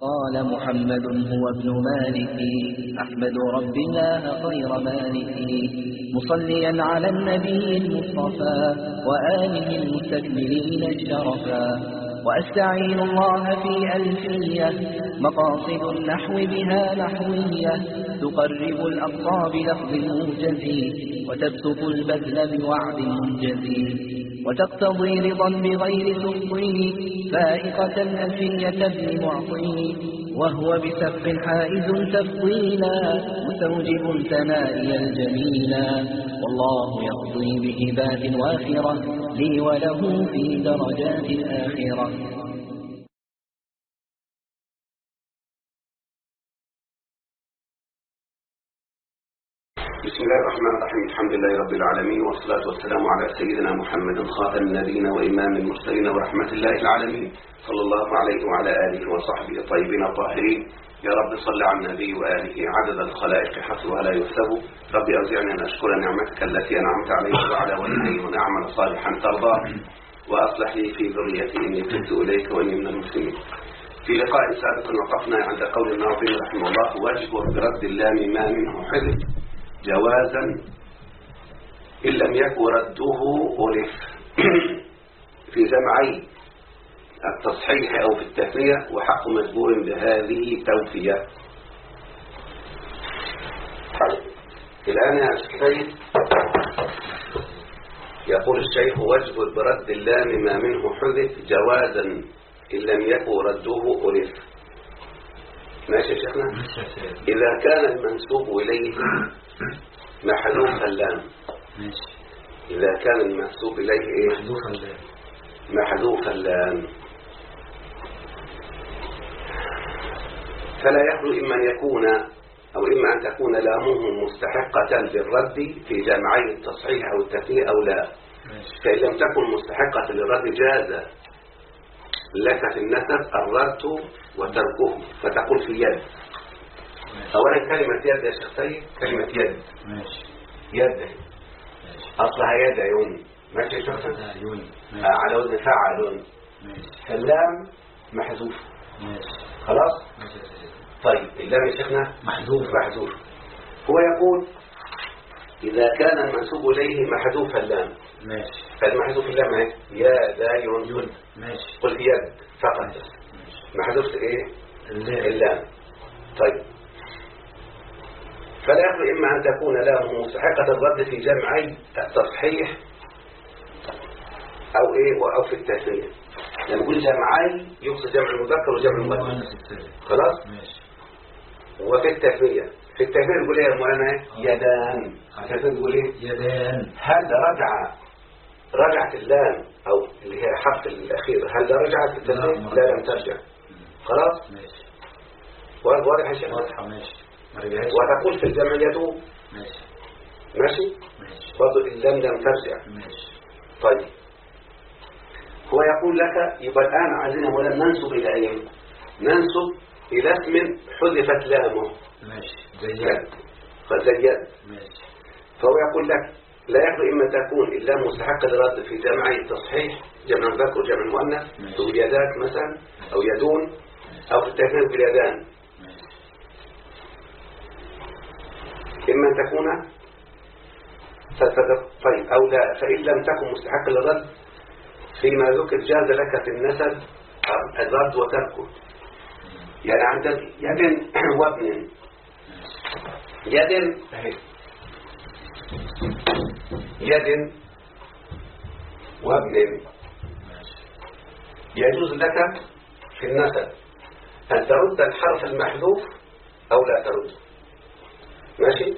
قال محمد هو ابن مالك أحمد رب الله خير مالك مصليا على النبي المصطفى وآله المستكملين الشرفا وأستعين الله في ألفية مقاصد النحو بها نحوية تقرب الأقصى بلفظ موجز وتبسط البذل بوعد منجز وتقتضي رضا بغير تفضيل فائقة ألفية ابن معطي وهو بسبق حائز تفضيلا مستوجب ثنائي الجميلا والله يقضي بهبات وافرة لي وله في درجات الآخرة. بسم الله الرحمن الرحيم. الحمد لله رب العالمين والصلاة والسلام على سيدنا محمد خاتم النبيين وإمام المرسلين ورحمة الله العالمين صلى الله عليه وعلى آله وصحبه الطيبين الطاهرين. يا رب صل على النبي وآله عدد الخلائق حسبها لا يحسب. رب أوزعني أن أشكر نعمتك التي أنعمت علي وعلى والدي وأن أعمل صالحا ترضاه وأصلح لي في ذريتي إني تبت إليك وإني من المسلمين. في لقاء سابق وقفنا عند قول الناظم رحمه الله واجبر برد اللام ما منه حذف جوازا إن لم يكن رده ألف في جمعي التصحيح أو في التثنية وحق مجبور بهذه توفية. الآن يا سيد يقول الشيخ واجبر برد اللام ما منه حذف جوازا إن لم يكن رده ألف. ماشي يا شيخنا؟ إذا كان المنسوب إليه محذوف اللام. إذا كان المنسوب إليه إيه؟ محذوف اللام فلا يخلو إما أن يكون أو إما أن تكون لامه مستحقة للرد في جمعي التصحيح أو التثنية أو لا. فإن لم تكن مستحقة للرد جاز لك في النسب الرد وتركه فتقول في يد. أولا كلمة يد يا شيخ سيد كلمة يد يد أصلها يد عيون. ماشي يا شيخ على وزن فعل فاللام محذوف خلاص. طيب اللام يا شيخنا محذوف. هو يقول إذا كان المنسوب إليه محذوف اللام فالمحذوف اللام اهي يا دايون قل في يد فقط محذوف ايه اللام. طيب فلا يخلو إما أن تكون لامه مستحقة الرد في جمعي التصحيح أو إيه أو في التثنية. لما يقول جمعي يقصد جمع المذكر وجمع المؤنث خلاص. وفي التثنية يقول إيه يا مولانا يدان. التثنية يقول إيه يدان. هل رجعت اللام أو اللي هي حرف الأخير هل رجعت في التثنية؟ لا لم ترجع خلاص. واضح يا شيخ؟ وتقول في الجمع يدوب ماشي برضو اللام لم ترجع. طيب هو يقول لك يبقى الآن عايزين ولم ننسب إلى أي ننسب إلى اسم حذفت لامه زي يد. فهو يقول لك لا يخلو إما تكون اللام مستحقة للرد في جمعي التصحيح جمع المذكر وجمع المؤنث تقول يدات مثلا أو يدون أو في التثنية باليدان. إما أن تكون طيب أو لا. فإن لم تكن مستحقة للرد فيما ذكر جاز لك في النسب الرد وتركه. يعني عندك يد وابن يد وابن يجوز لك في النسب أن ترد الحرف المحذوف أو لا ترد. ماشي.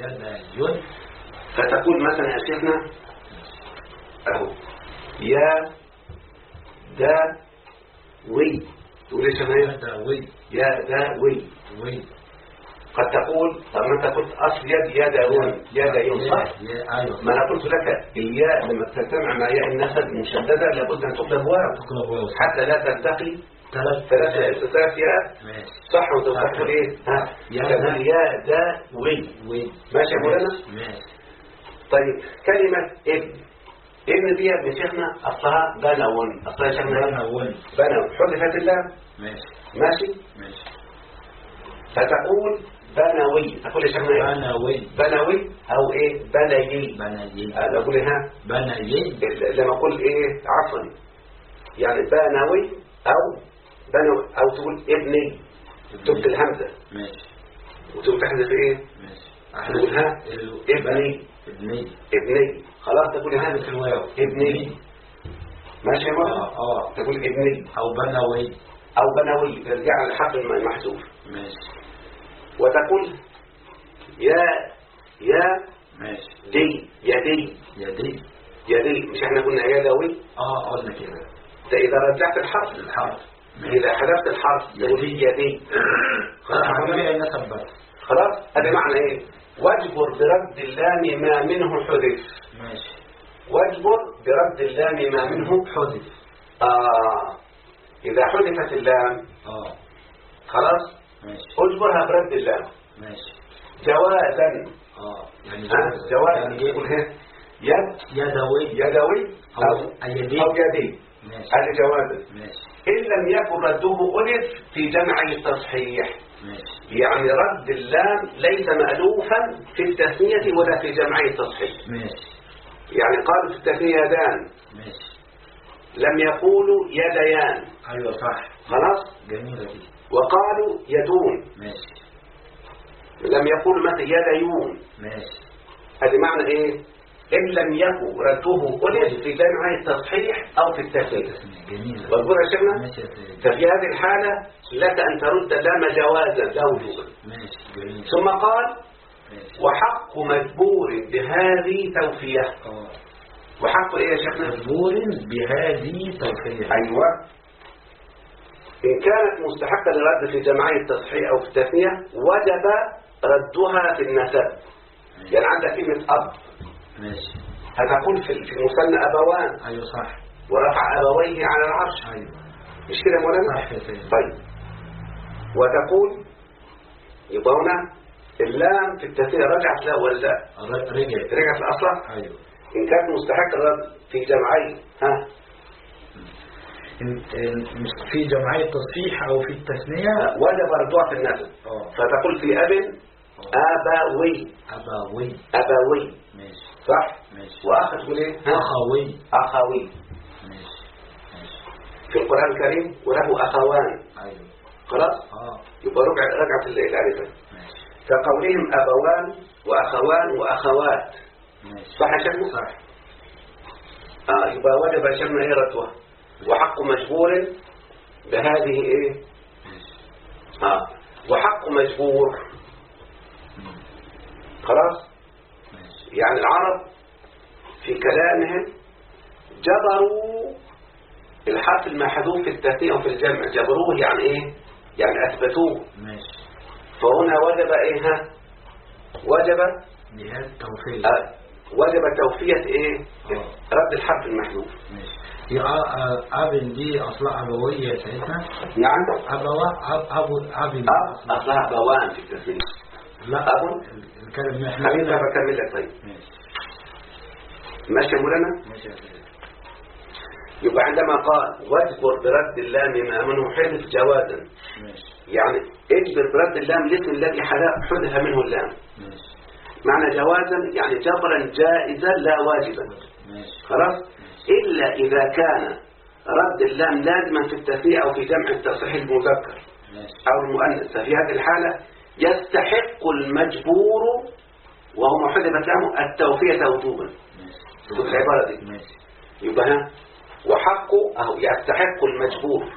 فتقول مثلا يا شيخنا اهو يا دا وي تقول ايش يا دا وي. قد تقول طب ما انت قلت اصل يد يدون صح. ما انا قلت لك الياء لما تجتمع مع ياء النسب مشدده لابد ان تقلب واو حتى لا تلتقي ثلاثة استثناء ياء صح. وتقول ايه تقول يا دا وي ماشي يا مولانا. طيب كلمة ابن دي يا ابن شيخنا أصلها بنون. أصلها شيخنا بنون حذفت اللام ماشي. فتقول بنوي. تقول يا شيخنا ايه؟ بنوي. بنوي او ايه؟ بنيي. بنيي. اقول ها بنيي. لما اقول ايه عفوا يعني بنوي او بنوي او تقول ابني تبت الهمزه ماشي وتقول تحذف ايه؟ ماشي تقول ها ابني. ابني. ابني خلاص تقول ها في الواو ابني. ماشي يا مرة؟ تقول ابني او بنوي. او بنوي ترجع للحرف المحذوف. ماشي. وتقول يا ماشي. دي يدي. يدي. يدي مش احنا قلنا يدوي؟ قلنا كده. إذا رجعت الحرف إذا حذفت الحرف تقول يدي. خلاص هذا معنى ايه؟ واجبر برد اللام ما منه حذف. ماشي. واجبر برد اللام ما منه حذف. إذا حذفت اللام خلاص ماشي. اجبرها برد اللام. ماشي. جوازا. يعني جوازا يقول هنا يدوي أو يدي. هذا جوازا. ماشي. إن لم يكن رده ألف في جمع التصحيح. ماشي. يعني رد اللام ليس مألوفا في التثنية ولا في جمع التصحيح. ماشي. يعني قالوا في التثنية يدان. ماشي. لم يقولوا يديان. أيوة صح. خلاص جميلة دي. وقالوا يدون. ماشي. لم يقولوا مثل يديون. ماشي. هذا معنى ايه؟ إن لم يكن رده ألف في جمع التصحيح أو في التثنية. جميل. مظبوط يا شيخنا؟ ففي هذه الحالة لك أن ترد اللام جوازا لا وجوبا. ماشي. جميل. ثم قال وحق مجبور بهذه توفية. وحق ايه يا شيخنا؟ مجبور بهذه توفية. أيوة. إن كانت مستحقة للرد في جمعي التصحيح أو في التثنية وجب ردها في النسب. يعني عندك كلمة أب. ماشي. هتقول في المثنى أبوان. أيوة صح. ورفع أبويه على العرش. أيوة. مش كده مولانا؟ صح يا سيدي. طيب وتقول يبقى هنا اللام في التثنية رجعت لا ولا لا؟ رجعت لأصلها. أيوة. إن كانت مستحقة للرد في جمعي في جمعي التصحيح أو في التثنية وجب ردها في النسب. فتقول في أب أبوي. أبوي. ماشي. صح. ماشي. وأخ تقول إيه؟ أخوي. أخوي. ماشي. في القرآن الكريم وله أخوان. أيوة. خلاص. يبقى رجعت الألفة. ماشي. كقولهم أبوان وأخوان وأخوات. ماشي. صح يا شيخنا؟ صح. يبقى وجب يا شيخنا إيه ردها؟ وحق مجبور بهذه إيه؟ وحق مجبور. خلاص. يعني العرب في كلامهم جبروا الحرف المحذوف في التثنية وفي الجمع. جبروه يعني ايه؟ يعني اثبتوه. ماشي. فهنا وجب ايه وجب بهذه التوفية. وجب توفية ايه؟ رد الحرف المحذوف. ماشي. يا أبن دي أصلها أبوية يا سيدنا؟ نعم. أبن أصلها أبوان في التثنية. لا أبو الكلمة خلينا بكمل لك. طيب ماشي يا مولانا. ماشي يا سيدي. يبقى عندما قال واجبر برد اللام ما منه حذف جوازا. ماشي. يعني اجبر برد اللام الاسم الذي حذف منه اللام. ماشي. معنى جوازا يعني جبرا جائزا لا واجبا. ماشي. خلاص. إلا إذا كان رد اللام لازما في التثنية أو في جمع التصحيح المذكر أو المؤنث. ففي هذه الحالة يستحق المجبور وهو حذفت لامه التوفية وجوبا. شوف العبارة دي. يبقى وحقه أو يستحق المجبور.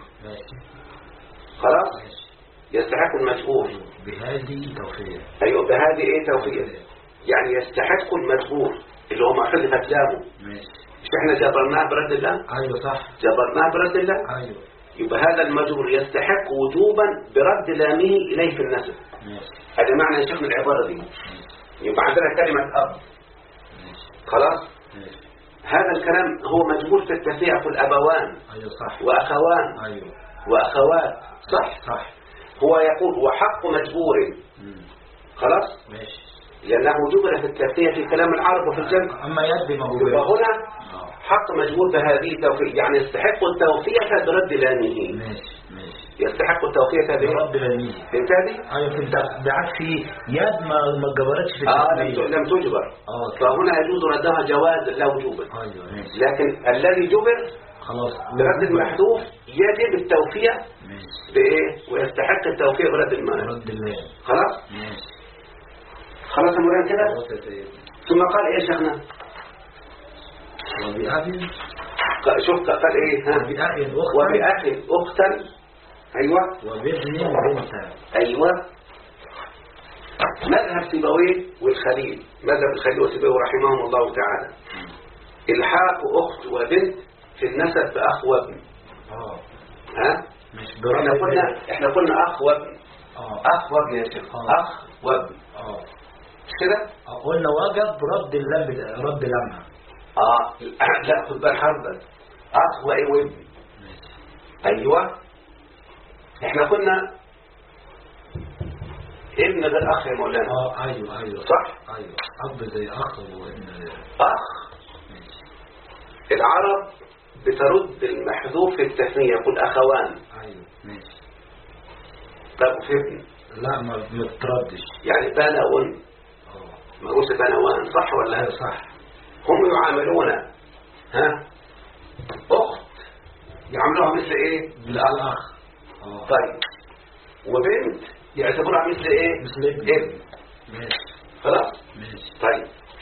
خلاص. يستحق المجبور بهذه توفية. أيوة بهذه إيه توفية. يعني يستحق المجبور اللي هو ما حذفت لامه. مش احنا جبرناه برد الله؟ ايوه صح. جبرناه برد الله؟ ايوه. يبقى هذا المجبور يستحق وجوبا برد لامه اليه في النسب. هذا معنى يا شيخ من العباره دي. يبقى عندنا كلمه اب. خلاص. هذا الكلام هو مجبور في التثنية في الابوان. ايوه صح. واخوان. ايوه. واخوات. صح. صح. هو يقول وحق مجبور. خلاص. ماشي. لأنه جبل في التثنية في كلام العرب وفي الجمع. أما يد موجود. وهنا حق مجبور بهذه التوفيق يعني يستحق التوفية برد لامه. ماشي. يستحق التوقية هذه رد اليمين. فهمت هذه؟ ايوه فهمت. بعد في يد ما جبرتش في التسمية. لم تجبر. فهنا يجوز ردها جواز لا وجوبا. ايوه ماشي. لكن الذي جبر خلاص برد المحذوف يجب التوفية بإيه؟ ويستحق التوفية برد المال. رد المال. خلاص؟ ماشي. خلاص يا مولانا كده؟ ثم قال إيه يا شيخنا؟ وبأخ. شوف قال إيه؟ وبأخ أختا. أيوة. وبابن بنتا. أيوة. مذهب سيبويه والخليل، مذهب الخليل وسيبويه رحمهم الله تعالى، الحاق أخت وبنت في النسب بأخ وابن. ها؟ احنا قلنا أخ وابن. أخ وابن يا شيخ. أخ وابن. مش كده؟ قلنا وجب رد لمها. لا خد بال حضرتك. أخ وإيه وابن. أيوة. احنا قلنا ابن غير أخ يا مولانا. أيوة صح؟ أيوة. أب زي أخ وابن. أخ. العرب بترد المحذوف في التثنية، يقول أخوان. أيوة ماشي. طب في ابن؟ لا ما بتردش. يعني بنون. ما قلت بنوان صح ولا؟ أيوة صح. هم يعاملون أخت يعاملوها مثل إيه؟ بالأخ. طيب وبنت يعتبرها مثل إيه؟ مثل ابن. ماشي. خلاص؟ ماشي. طيب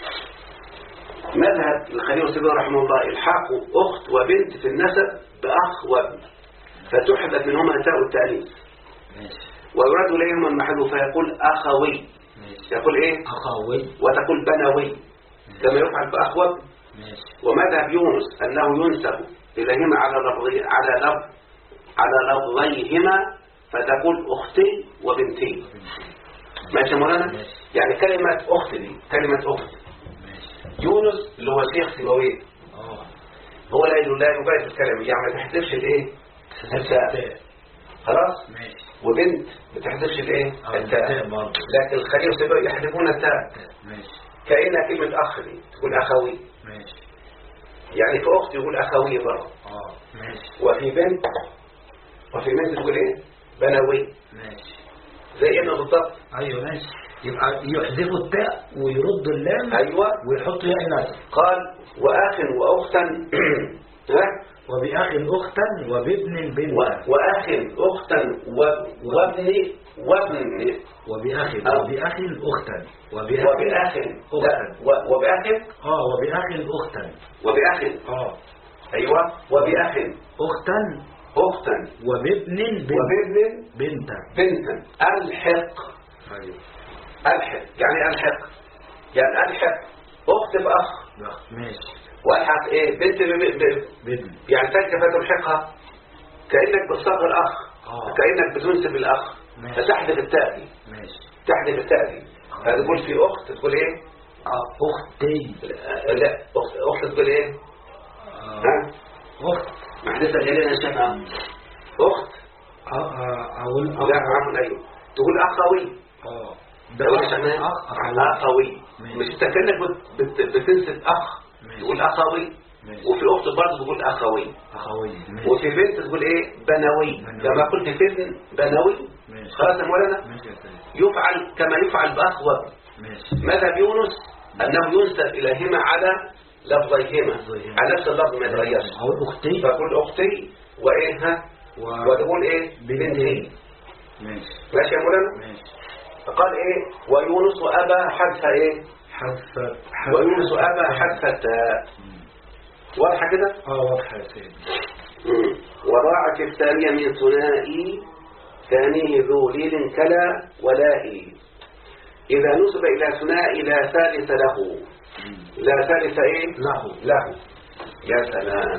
مذهب الخليل وسيبويه رحمه الله الحاق أخت وبنت في النسب بأخ وابن، فتحذف منهما تاء التأنيث. ماشي. ويراد إليهما المحذوف فيقول أخوي. ماشي. يقول إيه؟ أخوي. وتقول بنوي. ماشي. كما يفعل بأخ وابن. ماشي. ومذهب يونس أنه ينسب إليهما على لفظيهما فتقول أختي وبنتي. ماشي يا مولانا؟ يعني كلمة أخت دي كلمة أخت. يونس اللي هو شيخ سيبويه هو لا يبالي الكلام، يعني ما تحذفش الايه؟ التاء. خلاص؟ ماشي. وبنت ما تحذفش الايه؟ التاء. لكن الخليل وسيبويه يحذفون التاء. ماشي. كأنها كلمة أخ دي تقول أخوي. ماشي. يعني في أخت يقول أخوي برضه. ماشي. وفي بنت تقول ايه؟ بنوي. ماشي. زي انه بالضبط. ايوه ماشي. يبقى يحذفوا التاء ويردوا اللام. ايوه. ويحطوا ياء نسب. قال وأخ وأختا وبأخ أختا وبابن بنتا. وأخ أختا وابن وبأخ أختا وبأخ أختا أيوه وبأخ أختا وبابن بنتا. ألحق. أيوه. يعني ألحق أخت بأخ. ماشي. والحق ايه بنت بابن. يعني كيف تلحقها؟ كأنك بتصغر الأخ. كأنك بتنسب الأخ. فتحذف التاء. ماشي. تحذف التاء دي. فتقول في أخت تقول ايه؟ أختي. لا أخت تقول ايه؟ أخت. محدثة غيرنا يا شيخ. أخت. أقول لا عفوا أيوه تقول أخوي. أخوي. مش انت كأنك بتنسب أخ تقول أخوي. وفي أخت برضه تقول أخوي. وفي بنت تقول إيه؟ بنوي. لما قلت في ابن بنوي. خلاص يا مولانا؟ يفعل كما يفعل بأخ وابن. مذهب يونس أنه ينسب إليهما على لفظيهما على نفس اللفظ ما يتغيرش. فقول أختي وإيه وتقول إيه؟ بنتي. ماشي يا مولانا؟ فقال إيه؟ ويونس وأبا حذف إيه؟ ويونس وأبا حذف التاء. واضحة كده؟ واضحة يا سيدي. وراعت الثانية من ثنائي ثانيه ذو ليل كلا ولائي. إذا نسب إلى ثنائي لا ثالث له. لا ثالث إيه؟ له. يا سلام.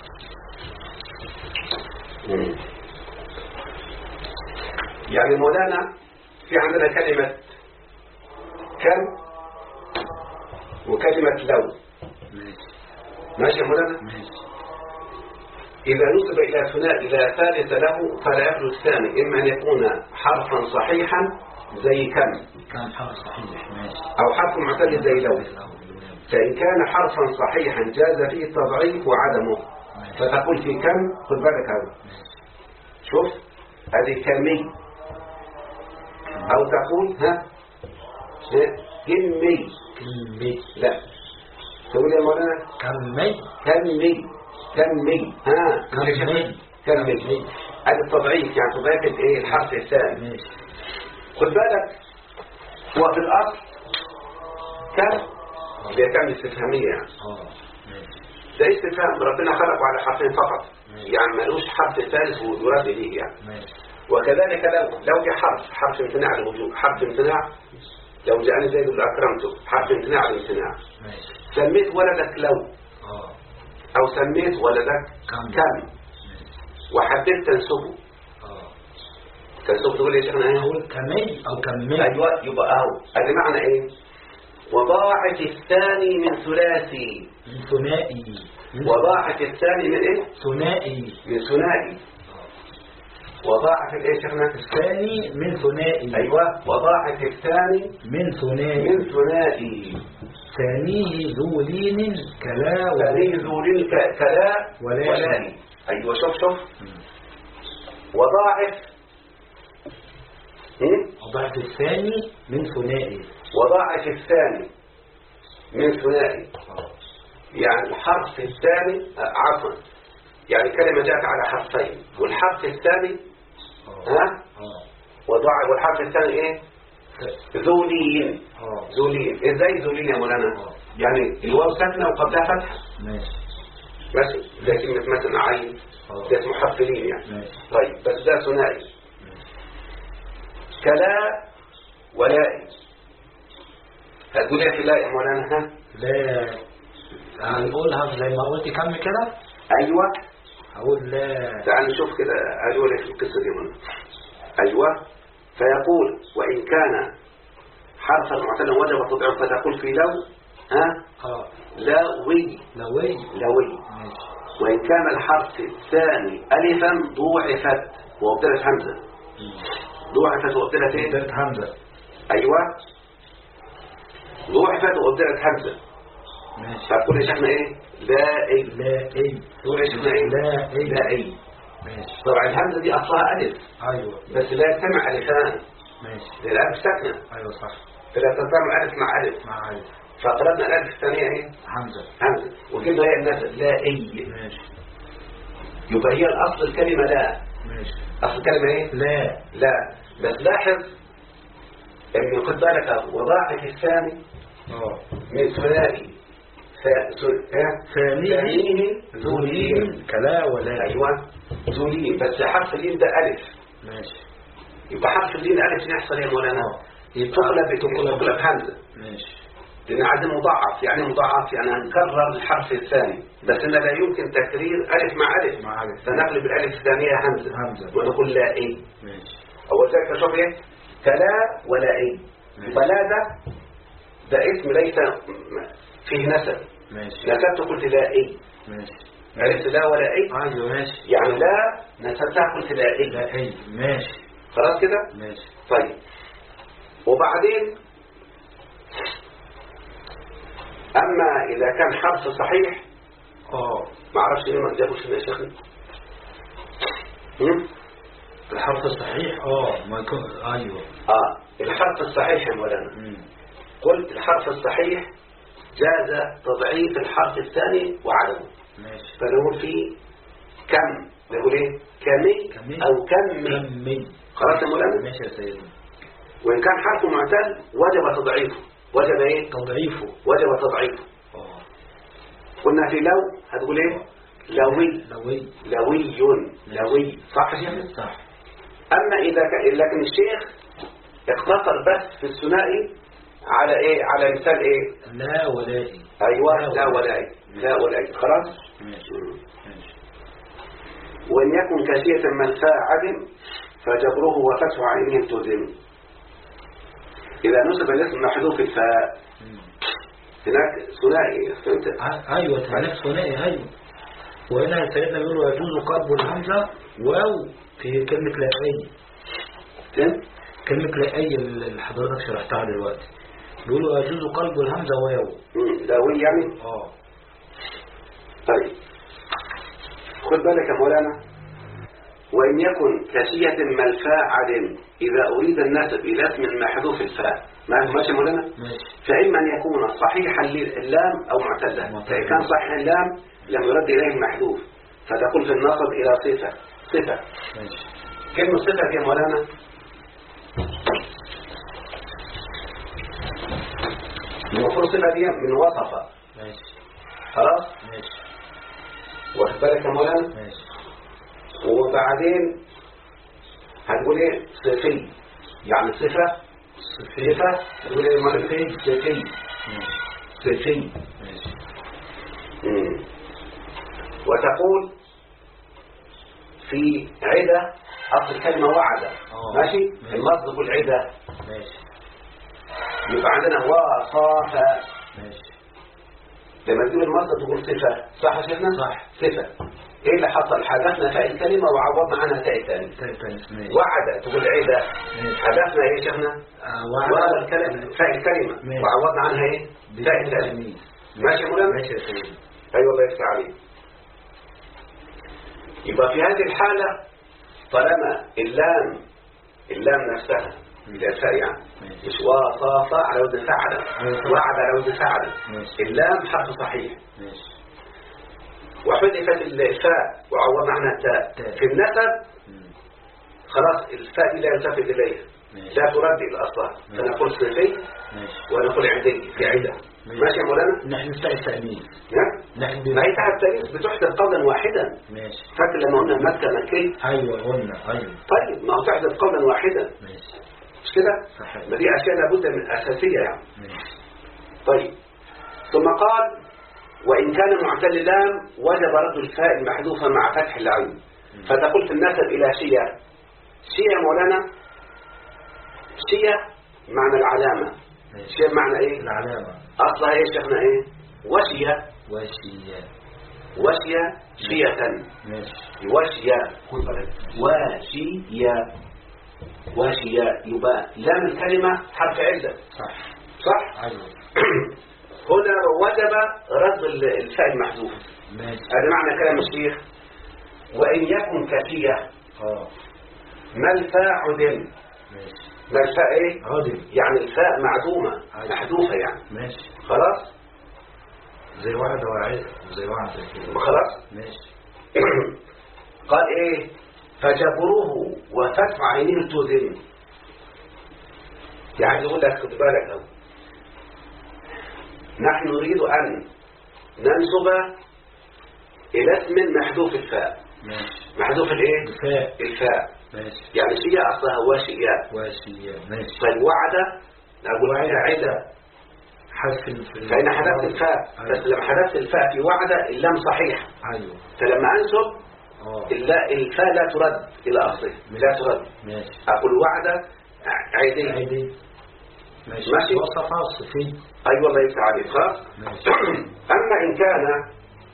يعني مولانا في عندنا كلمة كم وكلمة لو. ماشي يا مولانا؟ إذا نسب إلى ثنائي لا ثالث له فلا يخلو الثاني إما أن يكون حرفا صحيحا زي كم حرف صحيح. ماشي. أو حرف معتل زي لو. فإن كان حرفا صحيحا جاز فيه التضعيف وعدمه. فتقول في كم خذ بالك هذا. شوف هذه كمي، أو تقول كمي. كمي. لا تقول يا مولانا كمي. كمي. كمي. كمي. هذا التضعيف، يعني تضعيف الايه الحرف الثاني. خد بالك، هو في الأصل كم كم استفهامية يعني. ده استفهام ربنا خلقه على حرفين فقط، يعني ملوش حرف ثالث ويراد ليه يعني. وكذلك لو في حرف امتناع للوجوب، حرف امتناع، لو جاءني زيد لأكرمته، حرف امتناع للامتناع. سميت ولدك لو، أو سميت ولدك كم، وحبيت تنسبه. تنسبه تقول يا شيخنا ايه؟ أقول كمي أو كمي. أيوة، يبقى أهو. هذا معنى إيه؟ وضاعف الثاني من ثلاثي. من ثنائي. وضاعف الثاني من إيه؟ ثنائي. من ثنائي. وضاعف الإيه شيخنا؟ الثاني من ثنائي. أيوة، وضاعف الثاني من ثنائي. من ثنائي. ثانيه ذو لين كلا ثانيه ذو لين كلا ولا. أيوة، شوف وضاعف. وضاعف الثاني من ثنائي. وضاعف الثاني من ثنائي، يعني الحرف الثاني عفوا، يعني كلمة جاءت على حرفين، والحرف الثاني وضاعف، والحرف الثاني ايه؟ ذولين. ذولين. ازاي ذولين يا مولانا؟ يعني الواو ساكنة وقبلها فتحة. ماشي. زي كلمة مثلا عين، ده اسمه حرف لين يعني. طيب بس ده ثنائي. كلا ولائي. هتقول ايه في لا يا مولانا؟ لا هنقولها زي ما قلت كم كده. ايوه، هقول لا. تعال نشوف كده هقول ايه في القصه دي مولانا. ايوه، فيقول وان كان حرفا معتلا وجب تضعف، فتقول في لو لوي. وان كان الحرف الثاني الفا ضوعفت وابدلت همزه. ضوعفت وابدلت ايه؟ ابدلت همزه. ايوه، ضوعفت وابدلت همزه. فكل شيخنا ايه؟ لا. تقول يا شيخنا ايه؟ لا. طبعا الهمزه دي اصلها الف. ايوه. بس لا يجتمع الفان. ماشي. الالف ساكنه. ايوه صح. فلا تنطبع الف مع الف. فقلبنا الالف الثانيه ايه؟ همزه. وجبنا هي النسب لا اي. ماشي. يبقى هي الاصل الكلمه لا. ماشي. اصل الكلمه ايه؟ لا. بس لاحظ ان خد بالك وضاعف الثاني من ثنائي. ثانيه ذو لين كلا ولا. ايوه، ذو لين، بس حرف اللين ده الف. ماشي. يبقى حرف اللين الف يحصل يا مولانا تقلب همزه. ماشي. لان عدم مضاعف، يعني مضاعف يعني هنكرر الحرف الثاني، بس ان لا يمكن تكرير الف مع الف. فنقلب الالف الثانيه همزه ونقول لا ايه. ماشي. اول ذلك شوف ايه؟ كلا ولا ايه. يبقى لا ده اسم ليس فيه نسب. ماشي. نسبت قلت لا ايه. ماشي. عرفت لا ولا ايه. ايوه ماشي. يعني لا نسبتها قلت لا ايه. لا ايه. ماشي. خلاص كده. ماشي. طيب وبعدين اما اذا كان حرف صحيح ما اعرفش ليه ما جابوش يا شيخنا. الحرف الصحيح ما يكون. ايوه. الحرف الصحيح يا مولانا. قلت الحرف الصحيح جاز تضعيف الحرف الثاني وعدمه. ماشي. فنقول فيه كم، نقول ايه؟ كمي او كمي. خلاص يا مولانا. ماشي يا سيدنا. وان كان حرف معتل وجب تضعيفه. وجب ايه؟ تضعيفه. وجب تضعيفه. قلنا في لو هتقول ايه؟ لوي. صح يا شيخ؟ صح. اما اذا كان لكن الشيخ اقتصر بس في الثنائي على ايه؟ على مثال ايه؟ لا ولائي. ايوه، لا ولائي. خلاص. ماشي. وان يكن كاشية من فاعل فجبره وفتح عينه التزم. اذا نسب الاسم محذوف الفاء هناك ثنائي. فهمت؟ ايوه هناك ثنائي. ايوه. وهنا سيدنا بيقول يجوز قلب الهمزه واو في كلمه لا اي. كلمه لا اي اللي حضرتك شرحتها دلوقتي بيقولوا يجوز قلب الهمزه واو. لاوي يعني. طيب خد بالك يا مولانا، وإن يكن كاشية ملفاء عدم إذا أريد النسب إلى اسم محذوف الفاء ماشي مولانا؟ فإما أن يكون صحيحا لللام أو معتلا. فإن كان صحيح اللام لم يرد إليه المحذوف فتقول في النصب إلى صفة. كلمة صفة يا مولانا المفروض صفة دي من وصفة. خلاص واخد بالك يا مولانا. وبعدين هتقول ايه صفي يعني صفة هتقول ايه مولانا صفي وتقول في عدة أصل الكلمة وعدة ماشي المصدر العدة يبقى عندنا وصافة لما تقول المصدر تقول صفة صح يا شيخنا؟ صح صفة. ايه اللي حصل؟ حذفنا فاء الكلمة وعوضنا عنها تاء الثاني. وعد تقول عدة حذفنا ايه يا شيخنا؟ فاء الكلمة وعوضنا عنها ايه؟ تاء الثاني. ماشي يا مولانا؟ ماشي يا سيدي. ايوه الله يفتح عليك. يبقى في هذه الحالة طالما اللام نفسها بالفاء يعني مش وصافة على وزن فعل وعد على وزن فعل اللام حرف صحيح وحذفت الفاء وعوضنا عنها التاء في النسب خلاص الفاء لا يلتفت إليها لا ترد إلى أصلها فنقول صفي ونقول عدي في عدة. ماشي يا مولانا؟ نحن نفتح التأمين ما هي تحت التأمين بتحدث قولا واحدا. فاكر لما قلنا مكة مكي؟ أيوة قلنا طيب ما هو تحدث قولا واحدا مش كده؟ ما دي أشياء لابد من أساسية يعني. طيب ثم قال وإن كان معتل اللام وجب رد الفاء المحذوفة مع فتح العين فتقول في النسب إلى شيء مولانا شيء معنى العلامة شيء معنى إيه؟ العلامة أصلها إيه شيخنا إيه؟ وشية شيئة وشية يبقى لام الكلمة حرف علة صح؟ هنا وجب رد الفاء المحذوف. هذا معنى كلام الشيخ وإن يكن كافية ما الفاء عدم ما الفاء ايه عدم يعني الفاء معدومة محذوفة يعني خلاص زي واحد وعيد زي واحد خلاص قال ايه فجبروه وفتح عينيه التوزن يعني يقول لك خد بالك اهو نحن نريد أن ننسب إلى اسم محذوف الفاء محذوف الايه الفاء يعني شيء أصلها وشيء فالوعد نقول عدة فإن حذفت الفاء بس لما حذفت الفاء في وعد اللام صحيح فلما أنسب الفاء لا ترد إلى أصله لا ترد أقول وعد عيدي ماشي وصف الصفي أيوة الله يفتح عليك خلاص. أما إن كان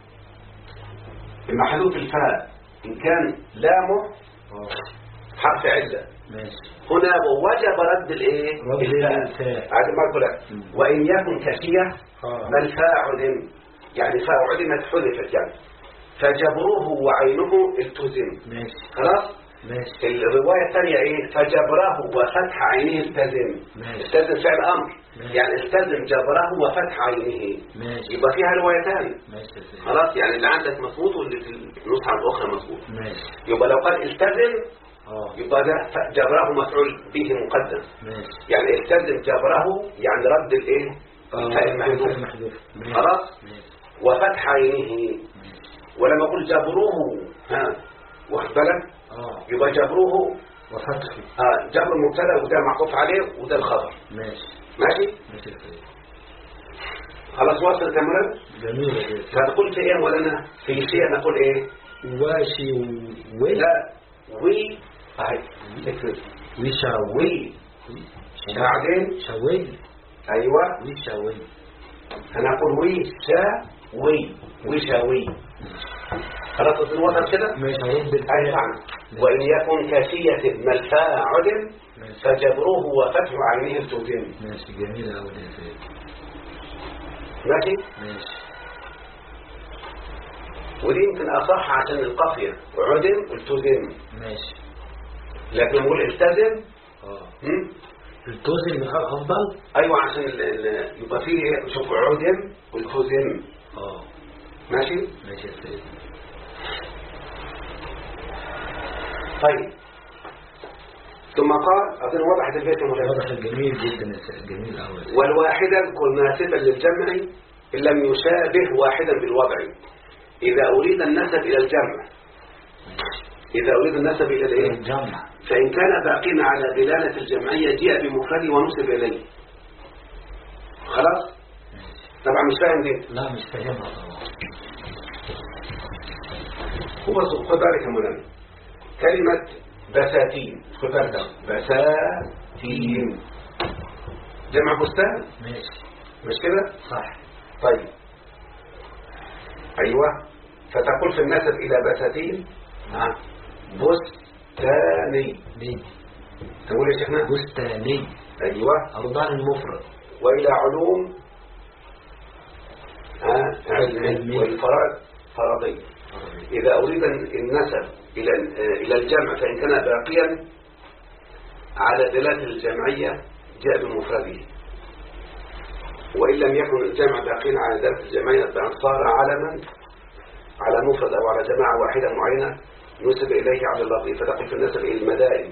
محذوف الفاء إن كان لامه حرف عدة هنا وجب رد الايه الفاء عاد ما اقول لك وإن يكن كاشية ما الفاء عدم يعني فاء عدمت حذفت يعني فجبروه وعينه التزم خلاص. الرواية الثانية ايه فجبره وفتح عينه التزم التزم فعل امر يعني التزم جبره وفتح عينه يبقى فيها روايتان خلاص يعني اللي عندك مظبوط واللي في النسخة الاخرى مظبوط يبقى لو قال التزم يبقى ده جبره مفعول به مقدم يعني التزم جبره يعني رد الايه الفاء المحذوف خلاص وفتح عينه ولما اقول جبروه واخد بالك يبقى جبروه وفتح جبر المبتدا وده معطوف عليه وده الخبر ماشي خلاص واصل تمام جميل فتقول في ايه مولانا في شيء نقول ايه واشي لا وي وشاوي بعدين شوي ايوه وشاوي هنقول وشاوي خلاص الوضع كده اي معنى وان يكن كاشية ما الفاء عدم فجبروه وفتح عينه التوزن ماشي جميل قوي ماشي ودي يمكن أصح عشان القافية، عدم التزم. ماشي. لكن نقول التزم التزم أفضل. أيوة عشان يبقى فيه شوف عدم والتزم. ماشي. ماشي يا سيدي. طيب ثم قال أظن وضحت البيت المهم. وضح جميل جدا جميل أول. والواحدا كن ناسبا للجمع إن لم يشابه واحدا بالوضع إذا أريد النسب إلى الجمع. إذا أريد النسب إلى الجمع فإن كان باقيا على دلالة الجمعية جاء بمفرد ونسب إليه. خلاص؟ طبعا مش فاهم دي. لا مش فاهمها طبعا. وبصوا خد بالك يا مولانا كلمة بساتين، خد بالك بساتين جمع بستان. ماشي. مش كده؟ صح. طيب أيوة فتقول في النسب إلى بساتين بستاني. تقول يا شيخنا بستاني. أيوة أرضان المفرد. وإلى علوم علمي والفراد فرضي. إذا أريد النسب إلى الجمع فإن كان باقيا على دلالة الجمعية جاء بمفرده، وإن لم يكن الجمع باقيا على دلالة الجمعية بأن صار علما على مفرد أو على جماعة واحدة معينة نسب إليه على اللفظ. فتقول في النسب إلى المدائن.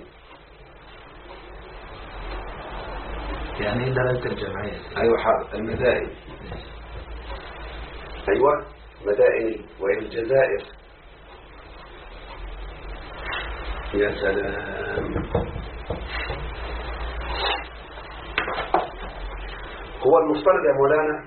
يعني إيه دلالة الجمعية؟ أيوة حاضر المدائن. أيوة مدائن وإلى الجزائر. يا سلام. هو المفترض يا مولانا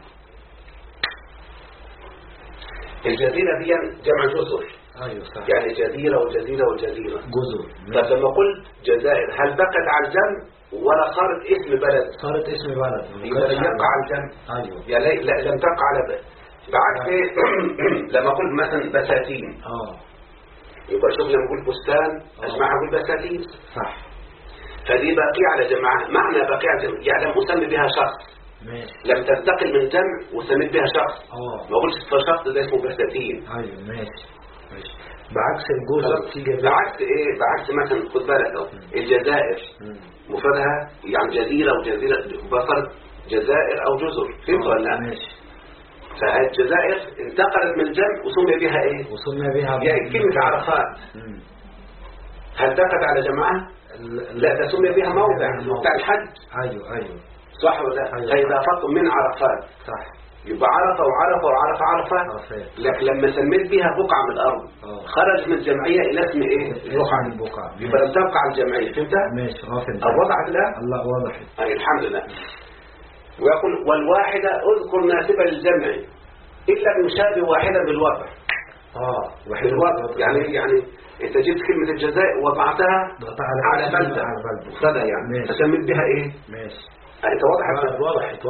الجزيرة دي جمع جزر. أيوة صح. يعني جزيرة وجزيرة وجزيرة جزر. طب لما قلت جزائر هل بقت على الجنب ولا صارت اسم بلد؟ صارت اسم بلد. يبقى يقع على الجنب. أيوة. يعني لا لم تقع على بلد. بعكس لما قلت مثلا بساتين يبقى شوف لما قلت بستان اسمعها اقول بساتين. صح. فدي باقية على جماعة. معنى باقية على جماعة يعني لم أسمي بها شخص. ماشي. لم تنتقل من جمع وسميت بها شخص. ما قلتش شخص ده اسمه بساتين. ايوه ماشي. بعكس الجزر. بعكس ايه؟ بعكس مثلا خد بالك اهو الجزائر مفردها يعني جزيرة وجزيرة بصرت جزائر او جزر. فهمت ولا لا؟ ماشي. فالجزائر انتقلت من الجمع وسمي بها ايه؟ وسمي بها يعني كلمة عرفات هل دقت على جماعة؟ لا ده سمي بها موضع بتاع الحج. ايوه صح ولا لا؟ فإذا فقط من عرفات صح يبقى عرفة لكن لما سميت بها بقعة من الأرض خرج من الجمعية إلى اسم إيه؟ بقعة. يبقى لم تبقى على الجمعية. فهمت؟ ماشي. فهمت. وضحت الآن؟ الله وضحت. الحمد لله. ويقول والواحدة اذكر ناسبة للجمع إن لم يشابه واحدا بالوضع. بالوضع يعني انت جبت كلمة الجزائر وضعتها على بلدة مفردة يعني فسميت بها ايه؟ ماشي. انت وضحت.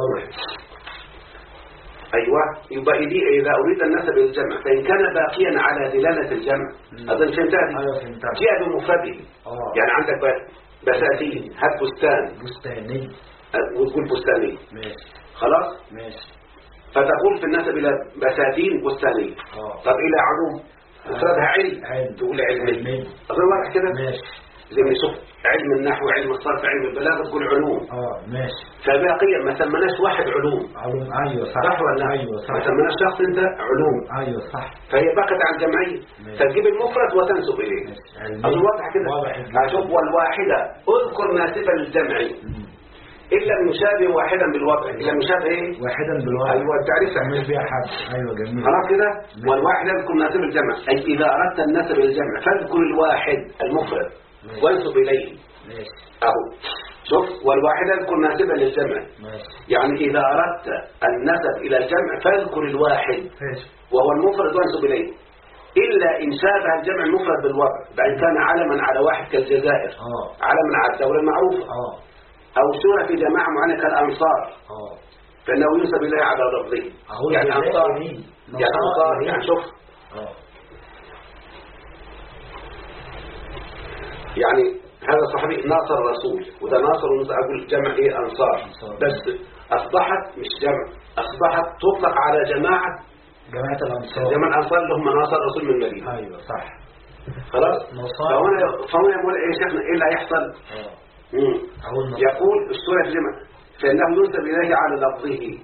ايوه يبقى دي اذا اريد النسب للجمع فان كان باقيا على دلالة الجمع اظن فهمتها دي. ايوه فهمتها. جاء بمفرده. يعني عندك بساتين هات بستاني وتقول بستاني. ماشي. خلاص ماشي. فتقول في النسب الى بساتين بستاني. طب الى علوم مفردها علم تقول علمي. اظن واضح كده. ماشي. زي ما نشوف علم النحو علم الصرف علم البلاغه تقول علوم. ماشي. فباقيا ما سمناش واحد علوم. ايوه صح ولا ايوه صح. ما سمناش شخص انت علوم. ايوه صح. فهي بقت على الجمعيه فتجيب المفرد وتنسب اليه. اظن واضح كده. شوف والواحده اذكر ناسبا للجمع إن لم يشابه واحدا بالوضع. إن لم يشابه إيه؟ واحدا بالوضع. أيوة التعريف مش بيها حد. أيوة جميل. خلاص كده. والواحد يذكر ناسب الجمع أي إذا أردت النسب للجمع فاذكر الواحد المفرد وانسب إليه. ماشي. أهو شوف والواحد يذكر ناسبا للجمع. ماشي. يعني إذا أردت النسب إلى الجمع فاذكر الواحد وهو المفرد وانسب إليه إلا إن شابه الجمع المفرد بالوضع بأن كان علما على واحد كالجزائر علما على الدولة المعروفة أو سورة في جماعة معينة كالأنصار فإنه ينسب إليه على لفظه. يعني أنصار يعني شوف يعني هذا صحابي ناصر الرسول وده ناصر أقول جمع إيه أنصار بس أصبحت مش جمع أصبحت تطلق على جماعة جماعة الأنصار. جماعة الأنصار اللي هم ناصر رسول من المدينة. أيوة صح. خلاص. فهنا يقول إيه شيخنا إيه اللي هيحصل؟ يقول السورة جمع فإنه ينسب إليه على لفظه.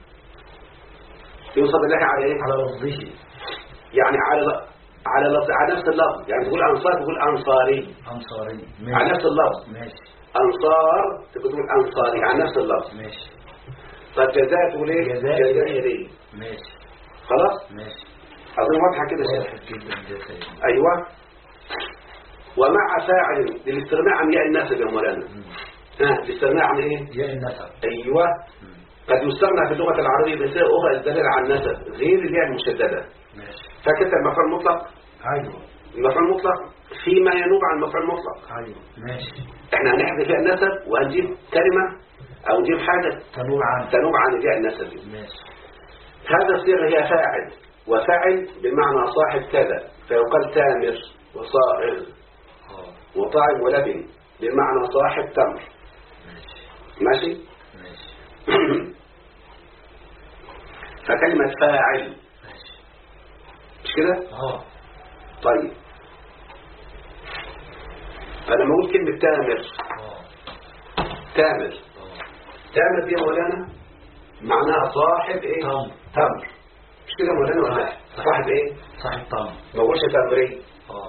ينسب إليه على إيه؟ على لفظه. يعني على نفس اللفظ، يعني تقول أنصار تقول أنصاري. أنصاري. على نفس اللفظ. ماشي. أنصار تقول أنصاري على نفس اللفظ. ماشي. طب جزاء تقول إيه؟ جزائري. ماشي. خلاص؟ ماشي. أظن واضحة كده شيء. أيوة. ومع فاعل للاستغناء عن ياء النسب يا مولانا. الاستغناء عن إيه؟ ياء النسب. أيوة. قد يستغنى في اللغة العربية بصيغة أخرى الدلالة على النسب غير الياء المشددة. ماشي. فكتب المفعول المطلق. أيوة. المفعول المطلق فيما ينوب عن المفعول المطلق. أيوة. ماشي. احنا هنحذف فيها النسب وهنجيب كلمة أو نجيب حاجة تنوب عن الياء النسب. ماشي. هذا الصيغة هي فاعل، وفاعل بمعنى صاحب كذا، فيقال تامر وصائغ وطاعم ولبن بمعنى صاحب تمر. ماشي. فكلمة فاعل مش كده؟ طيب فلما اقول كلمة تامر تامر دي يا مولانا معناها صاحب ايه؟ تمر. مش كده مولانا ولا صاحب ايه؟ صاحب تمر. ما بقولش تمري.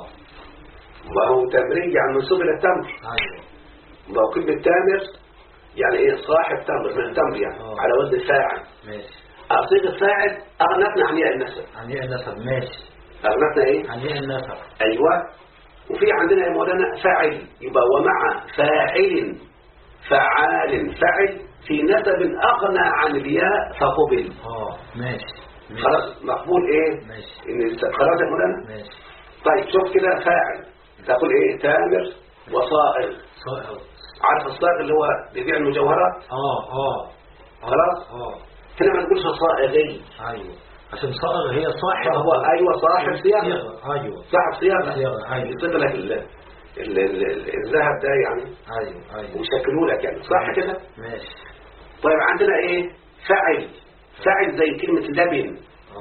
وهو تمري يعني منسوب الى التمر. ايوه. وهو كلمة تامر يعني ايه؟ صاحب تمر من التمر يعني على وزن فاعل. ماشي. صيغة فاعل اغنتنا عن ياء النسب. عن ياء النسب. ماشي. اغنتنا ايه؟ عن ياء النسب. ايوه. وفي عندنا يا مولانا فاعل يبقى ومع فاعل فعال فعل في نسب اغنى عن الياء فقبل. ماشي. خلاص مقبول ايه؟ ماشي. ان خلاص يا مولانا. ماشي. طيب شوف كده فاعل تقول ايه؟ تامر وصائغ. عارف الصائغ اللي هو بيبيع المجوهرات؟ خلاص. هنا ما نقولش صائغي. ايوه عشان صائغ هي صاحب. هو ايوه صاحب صياغه. ايوه صاحب صياغه. ايوه. يصيغ لك الذهب ده يعني. ايوه. ويشكلوا لك يعني صح كده. ماشي. طيب عندنا ايه؟ فاعل زي كلمة لبن.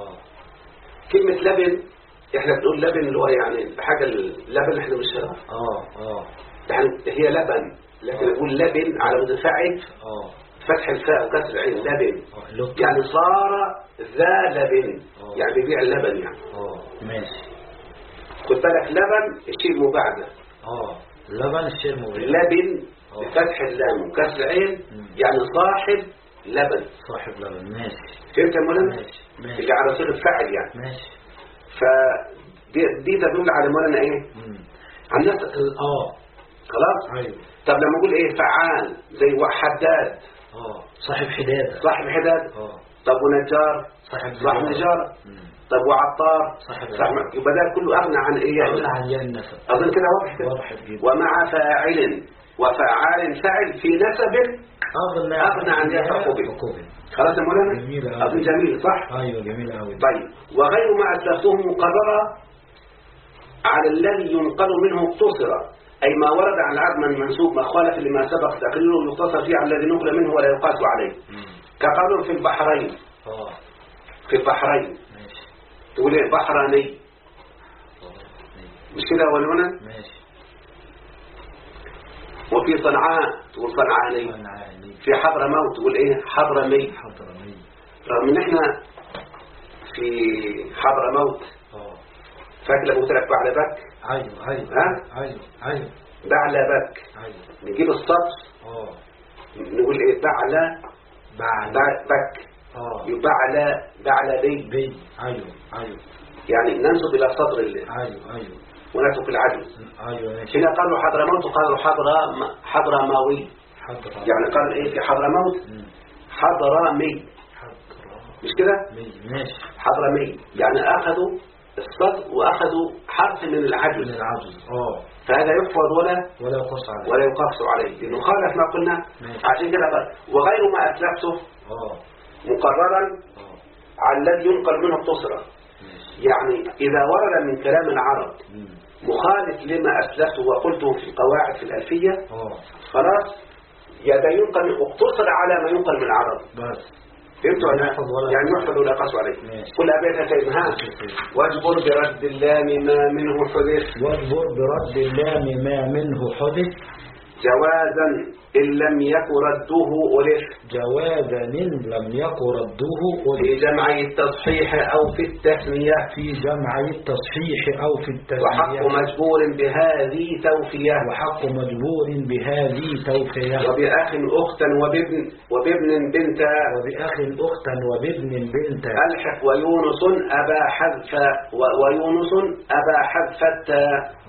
كلمة لبن احنا بنقول لبن اللي هو يعني الحاجة اللبن اللي احنا بنشربها. يعني هي لبن لكن نقول لبن على وزن فاعل. فتح الفاء وكسر العين لبن. يعني صار ذا لبن. يعني بيبيع اللبن يعني. ماشي. خد بالك لبن الشيء المبعد. لبن الشيء المبعد. لبن بفتح اللام وكسر العين يعني صاحب لبن. صاحب لبن. ماشي. فهمت يا مولانا؟ ماشي. اللي على صيغة فاعل يعني. ماشي. فدي تدل على مولانا ايه؟ عن نفس خلاص. ايوه. طب لما اقول ايه فعال زي حداد. صاحب حداد. صاحب حداد. طب ونجار. صاحب نجار. طب وعطار. صاحب يبقى ده كله اغنى عن ايه؟ اغنى عن ياء النسب. اظن كده واضح كده. واضح جدا. ومع فاعل وفعال فاعل في نسب اغنى عن ياء فقبل. خلاص يا مولانا. اظن جميل صح. ايوه جميل قوي. طيب وغير ما اسلفته مقرره على الذي ينقل منه اقتصر أي ما ورد عن عدم منسوب مخالف لما سبق تقريره يقتصر فيه على الذي نقل منه ولا يقاس عليه. كقول في البحرين. في البحرين تقول ايه؟ بحراني. مش كده ولا هنا؟ ماشي. وفي صنعاء تقول صنعاني. في حضرموت تقول ايه؟ حضرمي. رغم ان احنا في حضرموت فاكر لما قلت لك بعلى بك. ايوه. بعلى بك. نجيب السطر نقول ايه؟ بعلى بك. بعلى بي. ايوه. يعني ننسب الى صدر الله. ايوه. ونترك العدل. ايوه. هنا قالوا حضرموت وقالوا حضرماوي. يعني قال ايه في حضرموت؟ حضرمي. مش كده؟ ماشي. حضرمي يعني اخذوا الصدر واخذوا حرف من العجز. فهذا يحفظ ولا يقاس عليه لانه خالف ما قلنا. عشان كده قال وغير ما اسلفته مقررا على الذي ينقل منه اقتصر. يعني اذا ورد من كلام العرب مخالف لما اسلفته وقلته في القواعد في الالفيه خلاص ينقل اقتصر على ما ينقل من العرب. بس فهمتوا أنا؟ يعني يحفظ ولا يقاس عليه. كل أبيتها سيدنا واجبر برد اللام ما منه حدث. واجبر برد اللام ما منه حدث جوازا إن لم يكن رده ألف. جوازا إن لم يكن رده ألف. في جمع التصحيح أو في التثنية. في جمع التصحيح أو في التثنية. وحق مجبور بهذه توفية. وحق مجبور بهذه توفية. وبأخ أختا وبابن بنتا. وبأخ أختا وبابن بنتا. ألحق ويونس أبا حذف ويونس أبا حذف التاء.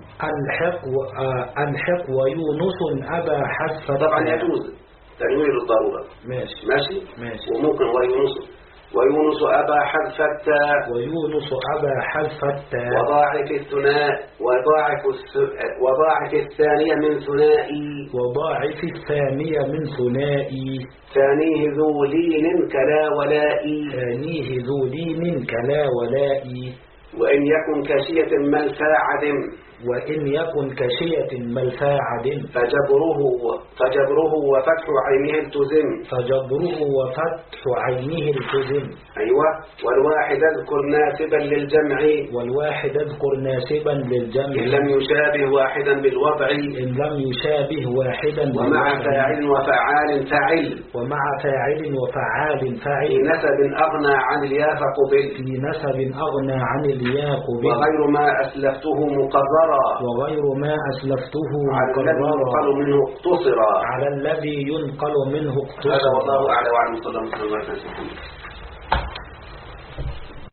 ألحق ويونس أبا حذف. طبعا يجوز تنوير الضرورة. ماشي. وممكن ويونس أبا حذف التاء. ويونس أبا حذف التاء. وضاعف الثناء وضاعف الثانية من ثنائي. وضاعف الثانية من ثنائي. ثانيه ذو لين كلا ولائي. ثانيه ذو لين كلا ولائي. وإن يكن كاشية ملفا عدم. وإن يكن كاشية ملفا عدم. فجبره وفتح عينه التزم. فجبره وفتح عينه التزم. أيوة. والواحد اذكر ناسبا للجمع. والواحد اذكر ناسبا للجمع. إن لم يشابه واحدا بالوضع. إن لم يشابه واحدا بالوضع. ومع فاعل وفعال فعل. ومع فاعل وفعال فعل. في نسب أغنى عن الياء فقبل. في نسب أغنى عن الياء قبل. وغير ما أسلفته مقررا. وغير ما أسلفته مقررا. على الذي ينقل منه اقتصرا. هذا والله أعلى وعلى صلى الله عليه وسلم.